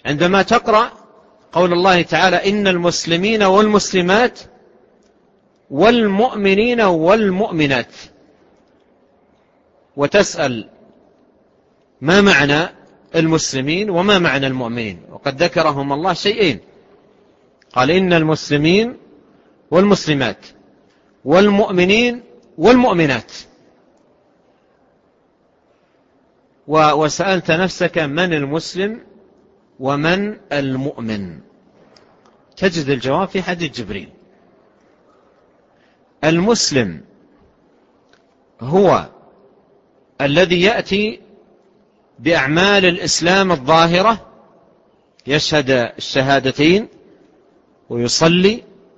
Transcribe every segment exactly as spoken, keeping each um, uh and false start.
عندما تقرأ قول الله تعالى إن المسلمين والمسلمات والمؤمنين والمؤمنات، وتسأل ما معنى المسلمين وما معنى المؤمنين، وقد ذكرهم الله شيئين، قال إن المسلمين والمسلمات والمؤمنين والمؤمنات، وسألت نفسك من المسلم ومن المؤمن، تجد الجواب في حديث جبريل. المسلم هو الذي يأتي بأعمال الإسلام الظاهرة، يشهد الشهادتين ويصلي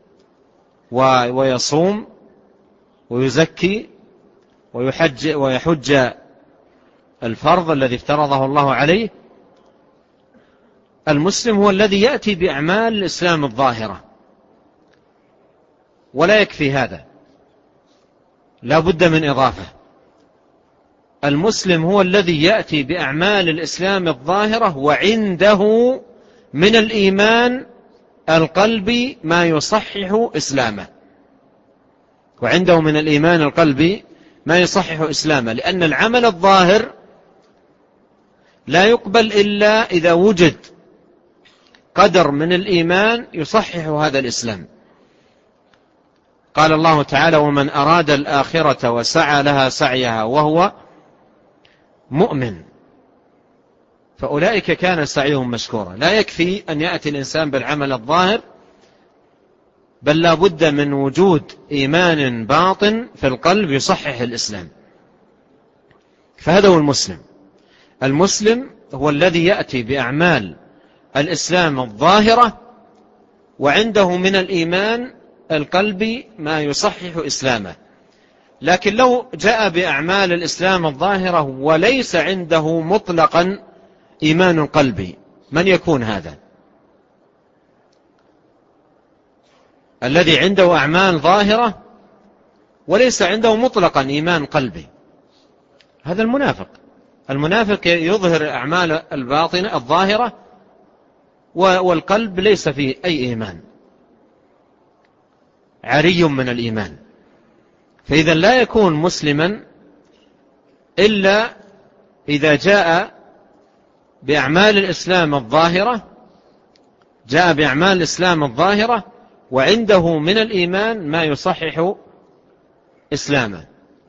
ويصوم ويزكي ويحج, ويحج الفرض الذي افترضه الله عليه. المسلم هو الذي يأتي بأعمال الإسلام الظاهرة، ولا يكفي هذا، لا بد من إضافة. المسلم هو الذي يأتي بأعمال الإسلام الظاهرة وعنده من الإيمان القلبي ما يصحح إسلامه، وعنده من الإيمان القلبي ما يصحح إسلامه، لأن العمل الظاهر لا يقبل إلا إذا وجد قدر من الإيمان يصحح هذا الإسلام. قال الله تعالى ومن أراد الآخرة وسعى لها سعيها وهو مؤمن فأولئك كان سعيهم مشكورا. لا يكفي أن يأتي الإنسان بالعمل الظاهر، بل لا بد من وجود إيمان باطن في القلب يصحح الإسلام، فهذا هو المسلم. المسلم هو الذي يأتي بأعمال الإسلام الظاهرة وعنده من الإيمان القلبي ما يصحح إسلامه. لكن لو جاء بأعمال الإسلام الظاهرة وليس عنده مطلقا إيمان قلبي، من يكون هذا؟ الذي عنده أعمال ظاهرة وليس عنده مطلقا إيمان قلبي، هذا المنافق. المنافق يظهر أعمال الباطنة الظاهرة والقلب ليس فيه أي إيمان، عري من الإيمان. فإذا لا يكون مسلما إلا إذا جاء بأعمال الإسلام الظاهرة جاء بأعمال الإسلام الظاهرة وعنده من الإيمان ما يصحح إسلامه.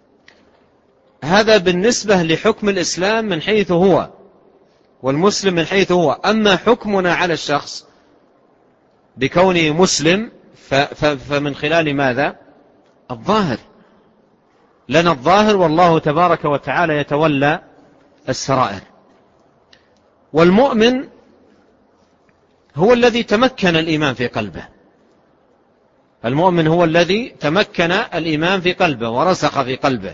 هذا بالنسبة لحكم الإسلام من حيث هو، والمسلم من حيث هو. أما حكمنا على الشخص بكونه مسلم فمن خلال ماذا؟ الظاهر، لنا الظاهر والله تبارك وتعالى يتولى السرائر. والمؤمن هو الذي تمكن الإيمان في قلبه، المؤمن هو الذي تمكن الإيمان في قلبه ورسخ في قلبه.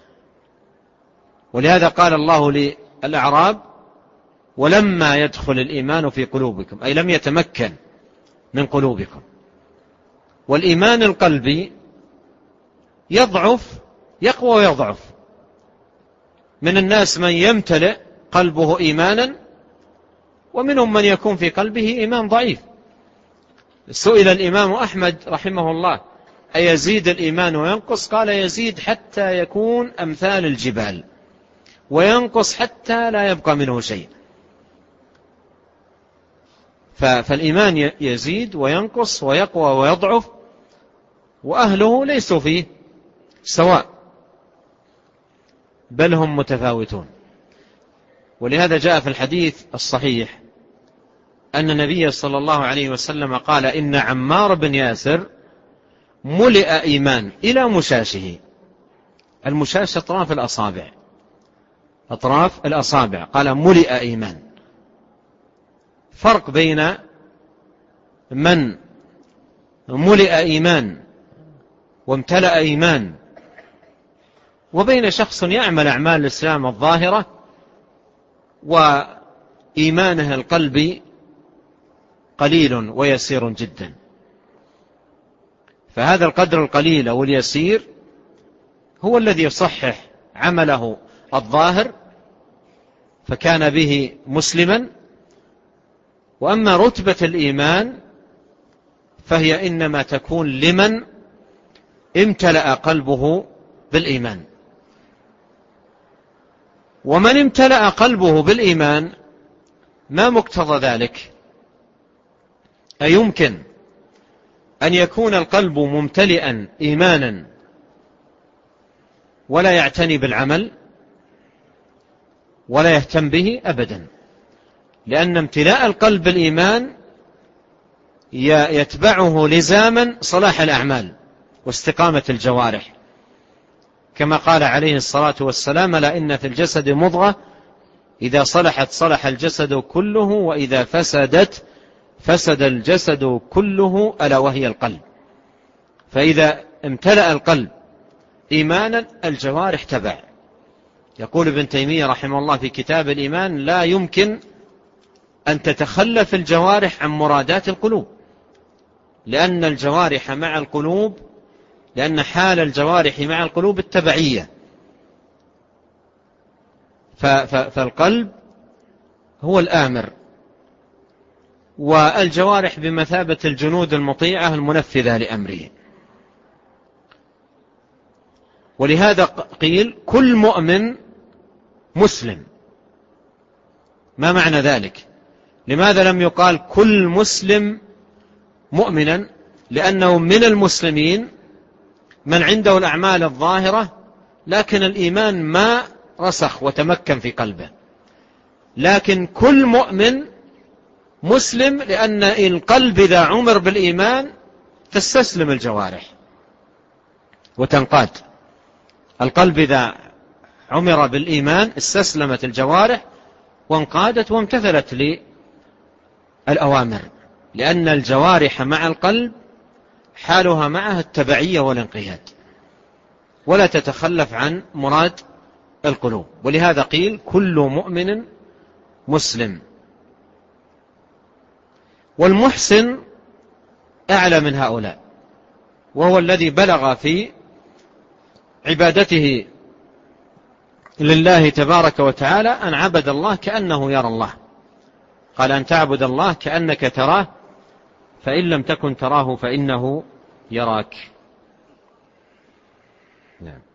ولهذا قال الله للأعراب ولما يدخل الإيمان في قلوبكم، أي لم يتمكن من قلوبكم. والإيمان القلبي يضعف يقوى ويضعف، من الناس من يمتلئ قلبه إيمانا ومنهم من يكون في قلبه إيمان ضعيف. سئل الإمام أحمد رحمه الله أيزيد الإيمان وينقص؟ قال يزيد حتى يكون أمثال الجبال وينقص حتى لا يبقى منه شيء. فالإيمان يزيد وينقص ويقوى ويضعف، وأهله ليسوا فيه سواء بل هم متفاوتون. ولهذا جاء في الحديث الصحيح أن النبي صلى الله عليه وسلم قال إن عمار بن ياسر ملئ إيمان إلى مشاشه. المشاش أطراف الأصابع، أطراف الأصابع، قال ملئ إيمان. فرق بين من ملئ إيمان وامتلأ إيمان وبين شخص يعمل أعمال الإسلام الظاهرة وإيمانه القلبي قليل ويسير جدا. فهذا القدر القليل أو اليسير هو الذي يصحح عمله الظاهر فكان به مسلما، وأما رتبة الإيمان فهي إنما تكون لمن امتلأ قلبه بالإيمان. ومن امتلأ قلبه بالإيمان ما مقتضى ذلك؟ أيمكن أن يكون القلب ممتلئا إيمانا ولا يعتني بالعمل ولا يهتم به؟ أبدا، لأن امتلاء القلب بالإيمان يتبعه لزاما صلاح الأعمال واستقامة الجوارح، كما قال عليه الصلاة والسلام: لا إن في الجسد مضغة إذا صلحت صلح الجسد كله وإذا فسدت فسد الجسد كله ألا وهي القلب. فإذا امتلأ القلب إيمانا الجوارح تبع. يقول ابن تيمية رحمه الله في كتاب الإيمان: لا يمكن أن تتخلف الجوارح عن مرادات القلوب، لأن الجوارح مع القلوب لأن حال الجوارح مع القلوب التبعية. فالقلب هو الآمر، والجوارح بمثابة الجنود المطيعة المنفذة لأمره. ولهذا قيل كل مؤمن مسلم. ما معنى ذلك؟ لماذا لم يقال كل مسلم مؤمنا؟ لأنه من المسلمين من عنده الأعمال الظاهرة لكن الإيمان ما رسخ وتمكن في قلبه. لكن كل مؤمن مسلم، لأن القلب إذا عمر بالإيمان تستسلم الجوارح وتنقاد. القلب إذا عمر بالإيمان استسلمت الجوارح وانقادت وامتثلت للأوامر، لأن الجوارح مع القلب حالها معها التبعية والانقياد ولا تتخلف عن مراد القلوب. ولهذا قيل كل مؤمن مسلم. والمحسن أعلى من هؤلاء، وهو الذي بلغ في عبادته لله تبارك وتعالى أن عبد الله كأنه يرى الله. قال: أن تعبد الله كأنك تراه فإن لم تكن تراه فإنه يراك. نعم.